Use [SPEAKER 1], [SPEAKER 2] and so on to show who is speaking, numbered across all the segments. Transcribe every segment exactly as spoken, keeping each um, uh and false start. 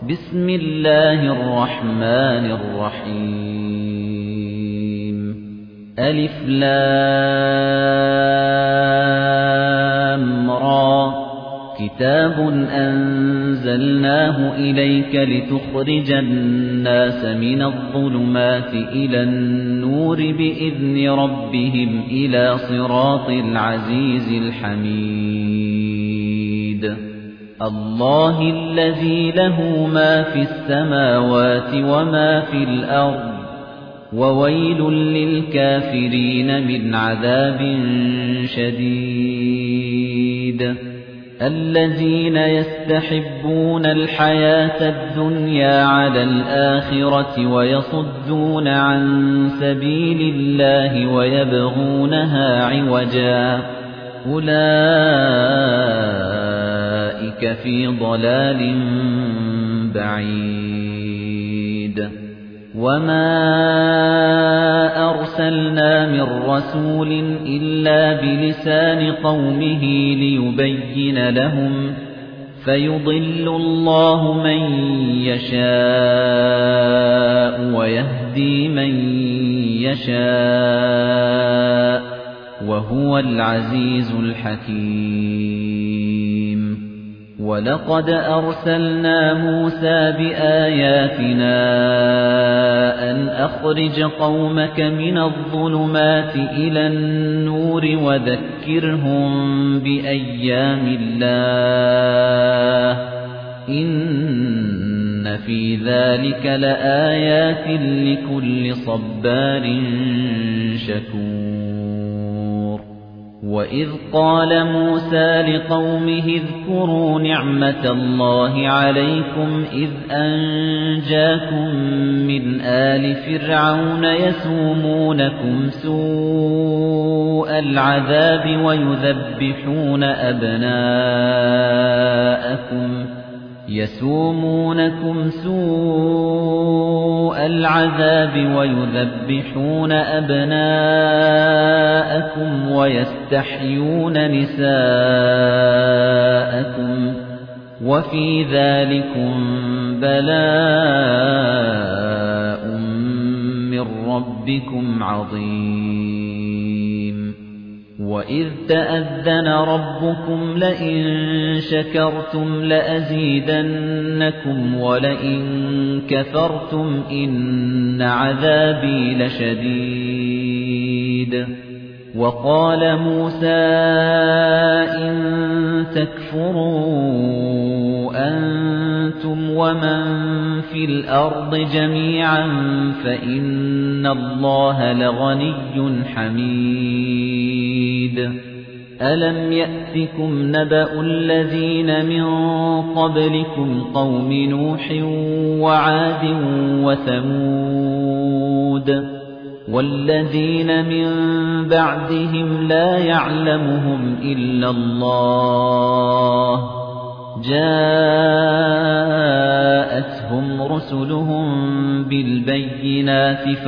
[SPEAKER 1] بسم الله الرحمن الرحيم ألف لام را كتاب أنزلناه إليك لتخرج الناس من الظلمات إلى النور بإذن ربهم إلى صراط العزيز الحميد الله الذي له ما في السماوات وما في الأرض وويل للكافرين من عذاب شديد الذين يستحبون الحياة الدنيا على الآخرة ويصدون عن سبيل الله ويبغونها عوجا أولئك في ضلال بعيد وما أرسلنا من رسول إلا بلسان قومه ليبين لهم فيضل الله من يشاء ويهدي من يشاء وهو العزيز الحكيم وَلَقَدْ أَرْسَلْنَا مُوسَى بِآيَاتِنَا أَنْ أَخْرِجْ قَوْمَكَ مِنَ الظُّلُمَاتِ إِلَى النُّورِ وَذَكِّرْهُم بِأَيَّامِ اللَّهِ إِنَّ في ذَلِكَ لَآيَاتٍ لِكُلِّ صَبَّارٍ شَكُورٍ وَإِذْ قَالَ مُوسَى لِقَوْمِهِ اذْكُرُوا نِعْمَةَ اللَّهِ عَلَيْكُمْ إِذْ أَنْجَاكُمْ مِنْ آلِ فِرْعَوْنَ يَسُومُونَكُمْ سُوءَ الْعَذَابِ وَيُذَبِّحُونَ أَبْنَاءَكُمْ يَسُومُونَكُمْ سُوءَ الْعَذَابِ وَيُذَبِّحُونَ أَبْنَاءَكُمْ وَيَسْتَحْيُونَ نِسَاءَكُمْ وَفِي ذَلِكُمْ بَلَاءٌ مِّن رَّبِّكُمْ عَظِيمٌ وَإِذْ تَأَذَّنَ رَبُّكُمْ لَئِن شَكَرْتُمْ لَأَزِيدَنَّكُمْ وَلَئِن كَفَرْتُمْ إِنَّ عَذَابِي لَشَدِيدٌ وَقَالَ مُوسَى إِن تَكْفُرُوا أَنتُمْ وَمَن فِي الْأَرْضِ جَمِيعًا فَإِنَّ اللَّهَ لَغَنِيٌّ حَمِيدٌ أَلَمْ يَأْتِكُمْ نَبَأُ الَّذِينَ مِن قَبْلِكُمْ قَوْمِ نُوحٍ وَعَادٍ وَثَمُودَ وَالَّذِينَ مِن بَعْدِهِمْ لَا يَعْلَمُهُمْ إِلَّا اللَّهُ جاءتهم رسلهم بالبينات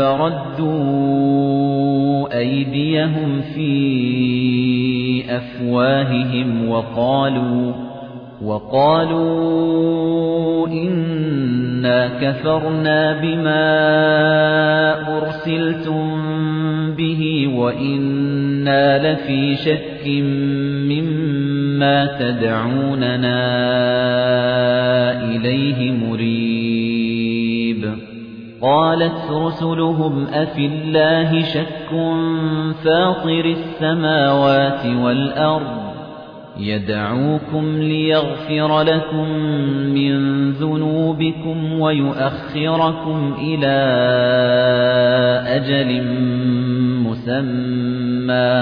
[SPEAKER 1] فردوا أيديهم في أفواههم وقالوا وقالوا إنا كفرنا بما أرسلتم به وإنا لفي شك مما تدعوننا إليه مريب قالت رسلهم أفي الله شك فاطر السماوات والأرض يدعوكم ليغفر لكم من ذنوبكم ويؤخركم إلى أجل مسمى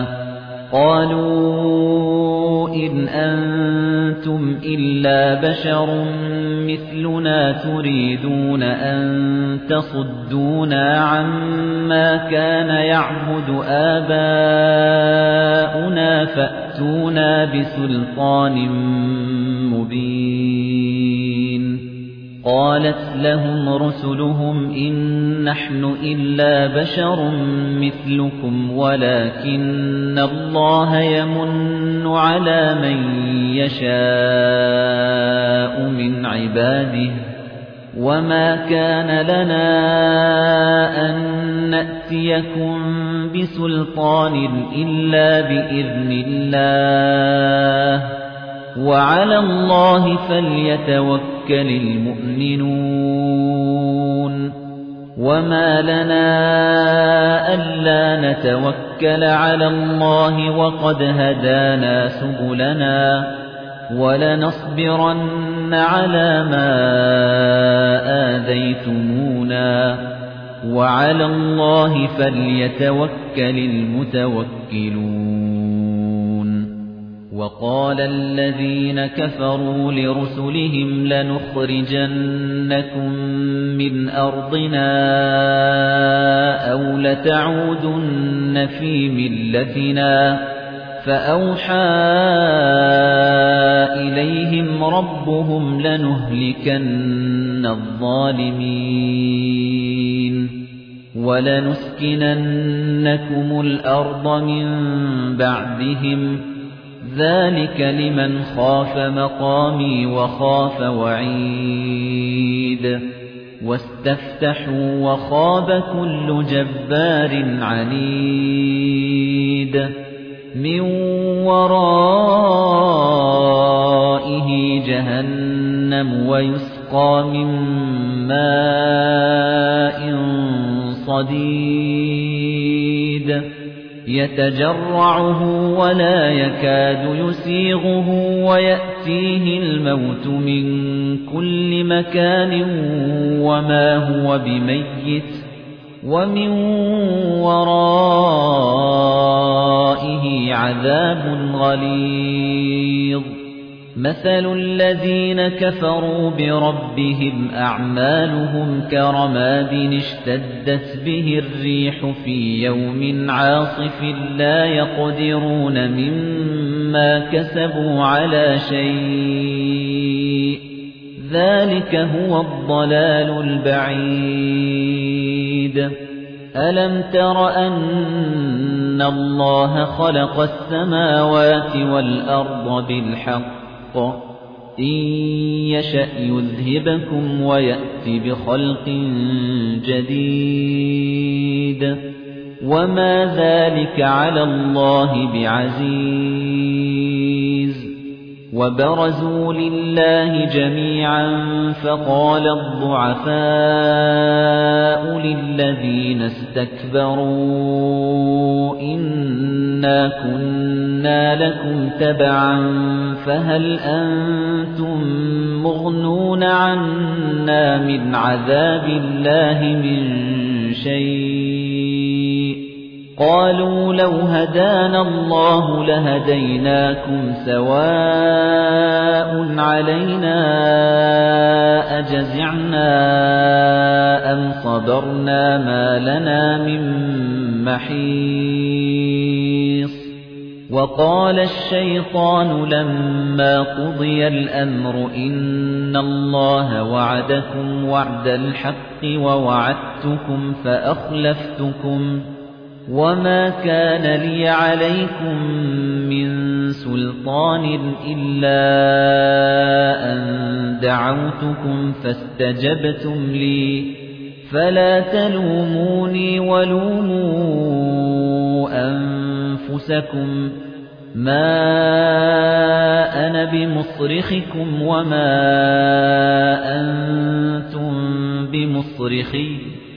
[SPEAKER 1] قالوا إن أنتم إلا بشر مثلنا تريدون أن تصدونا عما كان يعبد آباؤنا فأتونا بسلطان مبين قالت لهم رسلهم إن نحن إلا بشر مثلكم ولكن الله يمن على من يشاء من عباده وَمَا كَانَ لَنَا أَن نَّأْتِيَكُم بِسُلْطَانٍ إِلَّا بِإِذْنِ اللَّهِ وَعَلَى اللَّهِ فَلْيَتَوَكَّلِ الْمُؤْمِنُونَ وَمَا لَنَا أَلَّا نَتَوَكَّلَ عَلَى اللَّهِ وَقَدْ هَدَانَا سُبُلَنَا وَلَنَصْبِرَنَّ عَلَى مَا آذَيْتُمُونَا وَعَلَى اللَّهِ فَلْيَتَوَكَّلِ الْمُتَوَكِّلُونَ وَقَالَ الَّذِينَ كَفَرُوا لِرُسُلِهِمْ لَنُخْرِجَنَّكُم مِّنْ أَرْضِنَا أَوْ لَتَعُودُنَّ فِي مِلَّتِنَا فَأَوْحَى إِلَيْهِمْ رَبُّهُمْ لَنُهْلِكَنَّ الظَّالِمِينَ وَلَنُسْكِنَنَّكُمُ الْأَرْضَ مِنْ بَعْدِهِمْ ذَلِكَ لِمَنْ خَافَ مَقَامِي وَخَافَ وَعِيدِ وَاسْتَفْتَحُوا وَخَابَ كُلُّ جَبَّارٍ عَنِيدٍ مِنْ وَرَائِهِ جَهَنَّمُ وَيُسْقَى مِنْ مَاءٍ صَدِيدٍ يَتَجَرَّعُهُ وَلَا يَكَادُ يُسِيغُهُ وَيَأْتِيهِ الْمَوْتُ مِنْ كُلِّ مَكَانٍ وَمَا هُوَ بِمَيِّتٍ وَمِنْ وَرَائِهِ عَذَابٌ غَلِيظٌ مَثَلُ الَّذِينَ كَفَرُوا بِرَبِّهِمْ أَعْمَالُهُمْ كَرَمَادٍ اشْتَدَّتْ بِهِ الرِّيحُ فِي يَوْمٍ عَاصِفٍ لَّا يَقْدِرُونَ مِمَّا كَسَبُوا عَلَى شَيْءٍ ذَلِكَ هُوَ الضَّلَالُ الْبَعِيدُ أَلَمْ تَرَ أَنَّ اللَّهَ خَلَقَ السَّمَاوَاتِ وَالْأَرْضَ بِالْحَقِّ إِن يَشَأْ يُذْهِبْكُمْ وَيَأْتِ بِخَلْقٍ جَدِيدٍ وَمَا ذَلِكَ عَلَى اللَّهِ بِعَزِيزٍ وَبَرَزُوا لِلَّهِ جَمِيعًا فَقَالَ الضُّعَفَاءُ لِلَّذِينَ اسْتَكْبَرُوا إِنَّا كُنَّا لَكُمْ تَبَعًا فَهَلْ أَنْتُمْ مُغْنُونَ عَنَّا مِنْ عَذَابِ اللَّهِ مِنْ شَيْءٍ قَالُوا لَوْ هَدَانَا اللَّهُ لَهَدَيْنَاكُمْ سَوَاءٌ عَلَيْنَا أَجَزِعْنَا أَمْ صَبَرْنَا مَا لَنَا مِن مَّحِيصٍ وَقَالَ الشَّيْطَانُ لَمَّا قُضِيَ الْأَمْرُ إِنَّ اللَّهَ وَعَدَكُمْ وَعْدَ الْحَقِّ وَوَعَدتُّكُمْ فَأَخْلَفْتُكُمْ وَمَا كَانَ لِيَ عَلَيْكُمْ مِنْ سُلْطَانٍ إِلَّا أَنْ دَعَوْتُكُمْ فَاسْتَجَبْتُمْ لِي فَلَا تَلُومُونِي وَلُومُوا أَنفُسَكُمْ مَا أَنَا بِمُصْرِخِكُمْ وَمَا أَنْتُمْ بِمُصْرِخِيَّ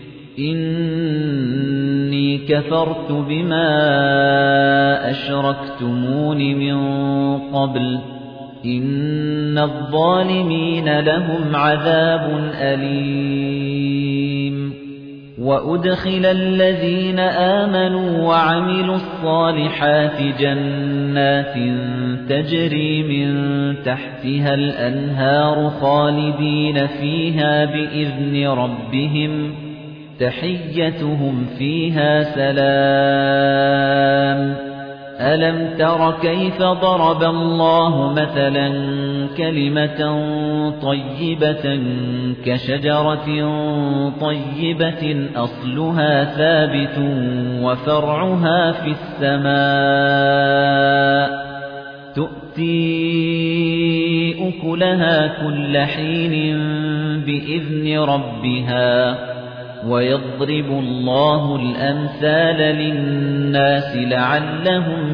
[SPEAKER 1] إِنِّي كَفَرْتُ بِمَا أَشْرَكْتُمُونِ مِنْ قَبْلُ إِنَّ الظَّالِمِينَ لَهُمْ عَذَابٌ أَلِيمٌ وَأُدْخِلَ الَّذِينَ آمَنُوا وَعَمِلُوا الصَّالِحَاتِ جَنَّاتٍ تَجْرِي مِنْ تَحْتِهَا الْأَنْهَارُ خَالِدِينَ فِيهَا بِإِذْنِ رَبِّهِمْ تَحِيَّتُهُمْ فِيهَا سَلَامٌ أَلَمْ تَرَ كَيْفَ ضَرَبَ اللَّهُ مَثَلًا كَلِمَةً طَيِّبَةً كَشَجَرَةٍ طَيِّبَةٍ أَصْلُهَا ثَابِتٌ وَفَرْعُهَا فِي السَّمَاءِ تُؤْتِي أُكُلَهَا كُلَّ حِينٍ بِإِذْنِ رَبِّهَا وَيَضْرِبُ اللَّهُ الْأَمْثَالَ لِلنَّاسِ لَعَلَّهُمْ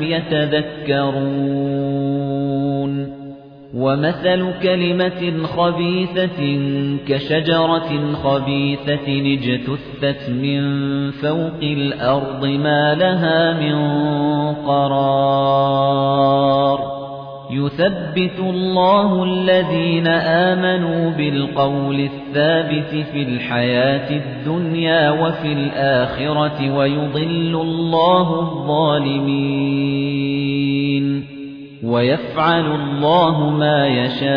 [SPEAKER 1] يَتَذَكَّرُونَ وَمَثَلُ كَلِمَةٍ خَبِيثَةٍ كَشَجَرَةٍ خَبِيثَةٍ اجْتُثَّتْ مِنْ فَوْقِ الْأَرْضِ مَا لَهَا مِنْ قَرَارٍ يُثَبِّتُ اللَّهُ الَّذِينَ آمَنُوا بِالْقَوْلِ الثَّابِتِ فِي الْحَيَاةِ الدُّنْيَا وَفِي الْآخِرَةِ وَيُضِلُّ اللَّهُ الظَّالِمِينَ وَيَفْعَلُ اللَّهُ مَا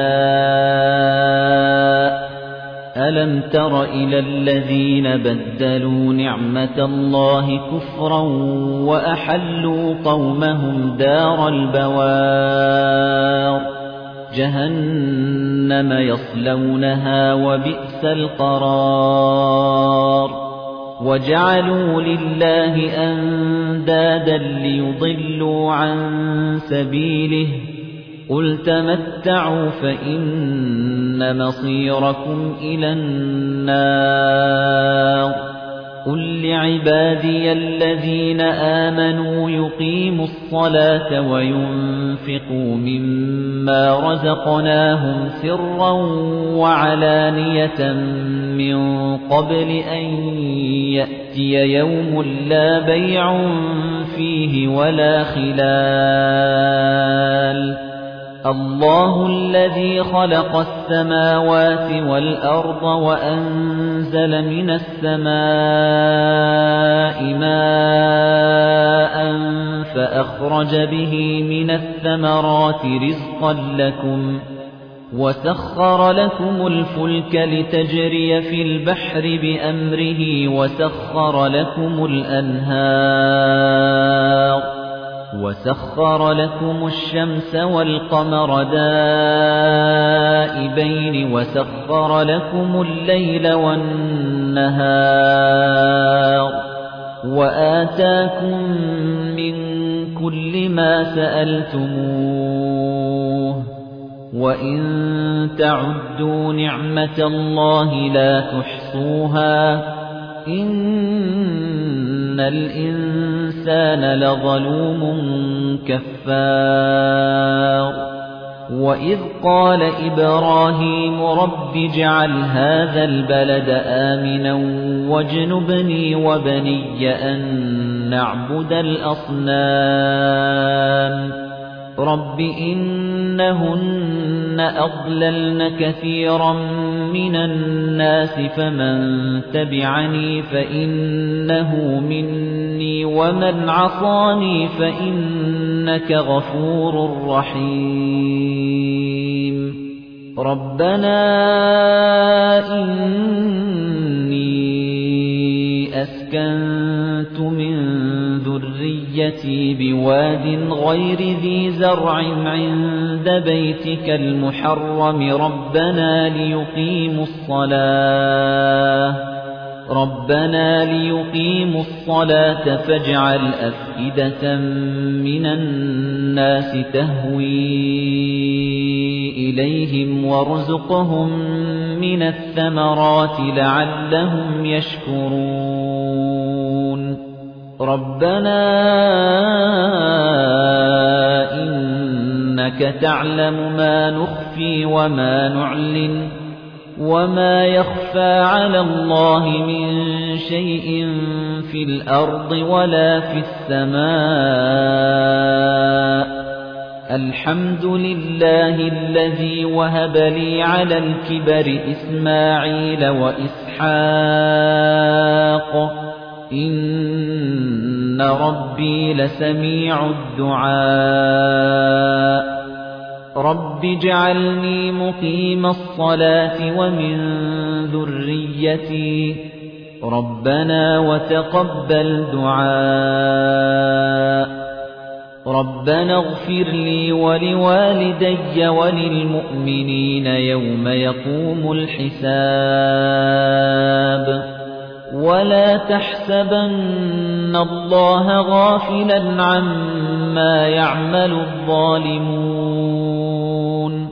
[SPEAKER 1] يَشَاءُ أَلَمْ تَرَ إِلَى الَّذِينَ بَدَّلُوا نِعْمَةَ اللَّهِ كُفْرًا وَأَحَلُّوا قَوْمَهُمْ دَارَ الْبَوَارِ جَهَنَّمَ يَصْلَوْنَهَا وَبِئْسَ الْقَرَارُ وَجَعَلُوا لِلَّهِ أَندَادًا لِّيُضِلُّوا عَن سَبِيلِهِ قُلْ تَمَتَّعُوا فَإِنَّ مَصِيرَكُمْ إِلَى النَّارِ قُل لِّعِبَادِيَ الَّذِينَ آمَنُوا يُقِيمُوا الصَّلَاةَ وَيُنفِقُوا مِمَّا رَزَقْنَاهُمْ سِرًّا وَعَلَانِيَةً مِّن قَبْلِ أَن يَأْتِيَ يَوْمٌ لَّا بَيْعٌ فِيهِ وَلَا خِلَالٌ اللَّهُ الَّذِي خَلَقَ السَّمَاوَاتِ وَالْأَرْضَ وَأَنزَلَ مِنَ السَّمَاءِ مَاءً فَأَخْرَجَ بِهِ مِنَ الثَّمَرَاتِ رِزْقًا لَّكُمْ وَسَخَّرَ لَكُمُ الْفُلْكَ لِتَجْرِيَ فِي الْبَحْرِ بِأَمْرِهِ وَسَخَّرَ لَكُمُ الْأَنْهَارَ وَسَخَّرَ لَكُمُ الشَّمْسَ وَالْقَمَرَ دَائِبَيْنِ وَسَخَّرَ لَكُمُ اللَّيْلَ وَالنَّهَارَ وَآتَاكُم مِّن كُلِّ مَا سَأَلْتُمُوهُ وَإِن تَعُدُّوا نِعْمَةَ اللَّهِ لَا تُحْصُوهَا إِنَّ الْإِنسَانَ لَظَلُومٌ كَفَّارٌ وَإِذْ قَالَ إِبْرَاهِيمُ رَبِّ اجْعَلْ هَذَا الْبَلَدَ آمِنًا وَاجْنُبْنِي وَبَنِيَّ أَن نَّعْبُدَ الْأَصْنَامَ رَبِّ إِنَّهُنَّ أَضْلَلْنَ كَثِيرًا مِنَ النَّاسِ فَمَن تَبِعَنِي فَإِنَّهُ مِنِّي وَمَنْ عَصَانِي فَإِنَّكَ غَفُورٌ رَّحِيمٌ رَبَّنَا إِنِّي أَسْكَنتُ مِن ذُرِّيَّتِي بِوَادٍ غَيْرِ ذِي زَرْعٍ عِندَ بَيْتِكَ الْمُحَرَّمِ رَبَّنَا لِيُقِيمُوا الصَّلَاةَ رَبَّنَا لِيُقِيمُوا الصَّلَاةَ فَاجْعَلْ أَفْئِدَةً مِّنَ النَّاسِ تَهْوِي إِلَيْهِمْ وَارْزُقْهُم مِّنَ الثَّمَرَاتِ لَعَلَّهُمْ يَشْكُرُونَ رَبَّنَا إِنَّكَ تَعْلَمُ مَا نُخْفِي وَمَا نُعْلِنُ وَمَا يَخْفَى عَلَى اللَّهِ مِن شَيْءٍ فِي الْأَرْضِ وَلَا فِي السَّمَاءِ الْحَمْدُ لِلَّهِ الَّذِي وَهَبَ لِي عَلَى الْكِبَرِ إِسْمَاعِيلَ وَإِسْحَاقَ إِنَّ رَبِّي لَسَمِيعُ الدُّعَاءِ رَبِّ اجْعَلْنِي مُقِيمَ الصَّلَاةِ وَمِن ذُرِّيَّتِي رَبَّنَا وَتَقَبَّلْ دُعَاءِ رَبَّنَا اغْفِرْ لِي وَلِوَالِدَيَّ وَلِلْمُؤْمِنِينَ يَوْمَ يَقُومُ الْحِسَابُ وَلَا تَحْسَبَنَّ اللَّهَ غَافِلًا عَمَّا يَعْمَلُ الظَّالِمُونَ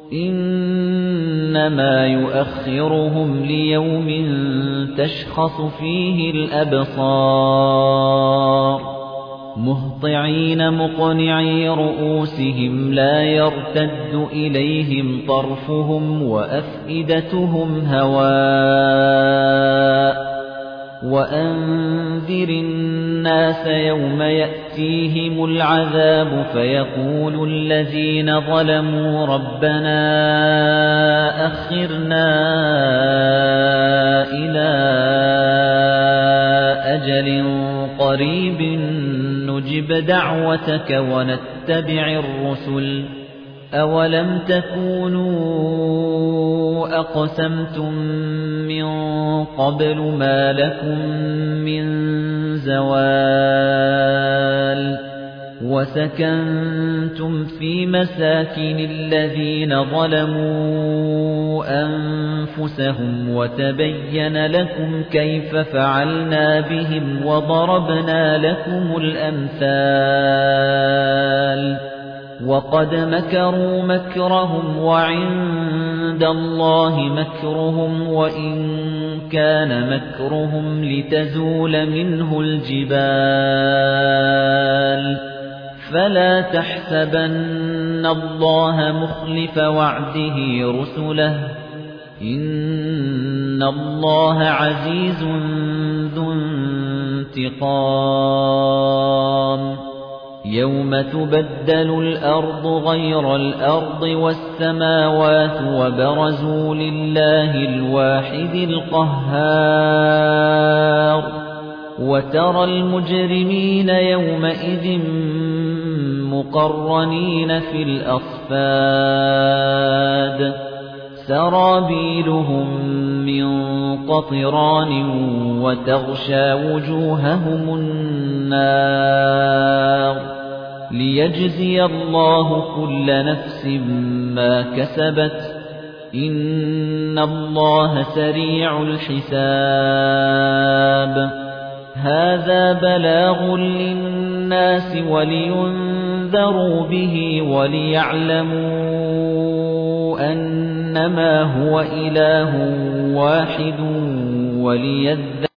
[SPEAKER 1] إِنَّمَا يُؤَخِّرُهُمْ لِيَوْمٍ تَشْخَصُ فِيهِ الْأَبْصَارُ مُهْطِعِينَ مُقْنِعِي رُءُوسِهِمْ لَا يَرْتَدُّ إِلَيْهِمْ طَرْفُهُمْ وَأَفْئِدَتُهُمْ هَوَاءٌ وَأَنذِرِ النَّاسَ يَوْمَ يَأْتِيهِمُ الْعَذَابُ فَيَقُولُ الَّذِينَ ظَلَمُوا رَبَّنَا أَخِّرْنَا إِلَى أَجَلٍ قَرِيبٍ نُجِبْ دَعْوَتَكَ وَنَتَّبِعِ الرُّسُلَ أَوَلَمْ تَكُونُوا أَقْسَمْتُم مِّن قَبْلُ مَا لَكُم مِّن زَوَالٍ وَسَكَنتُمْ فِي مَسَاكِنِ الَّذِينَ ظَلَمُوا أَنفُسَهُمْ وَتَبَيَّنَ لَكُمْ كَيْفَ فَعَلْنَا بِهِمْ وَضَرَبْنَا لَكُمُ الْأَمْثَالَ وَقَدْ مَكَرُوا مَكْرَهُمْ وَعِندَ اللَّهِ مَكْرُهُمْ وَإِن كَانَ مَكْرُهُمْ لِتَزُولَ مِنْهُ الْجِبَالُ فَلَا تَحْسَبَنَّ اللَّهَ مُخْلِفَ وَعْدِهِ رُسُلَهُ إِنَّ اللَّهَ عَزِيزٌ ذُو انتِقَامٍ يَوْمَ تُبَدَّلُ الْأَرْضُ غَيْرَ الْأَرْضِ وَالسَّمَاوَاتُ وَبَرَزُوا لِلَّهِ الْوَاحِدِ الْقَهَّارِ وَتَرَى الْمُجْرِمِينَ يَوْمَئِذٍ مُقَرَّنِينَ فِي الْأَصْفَادِ سَرَابِيلُهُم مِّن قَطِرَانٍ وَتَغْشَىٰ وُجُوهَهُمُ النَّارُ لِيَجْزِيَ اللَّهُ كُلَّ نَفْسٍ مَّا كَسَبَتْ إِنَّ اللَّهَ سَرِيعُ الْحِسَابِ هَذَا بَلَاغٌ لِّلنَّاسِ وَلِيُنذَرُوا بِهِ وَلِيَعْلَمُوا أَنَّمَا هُوَ إِلَٰهٌ وَاحِدٌ وَلِيَذَّكَّرَ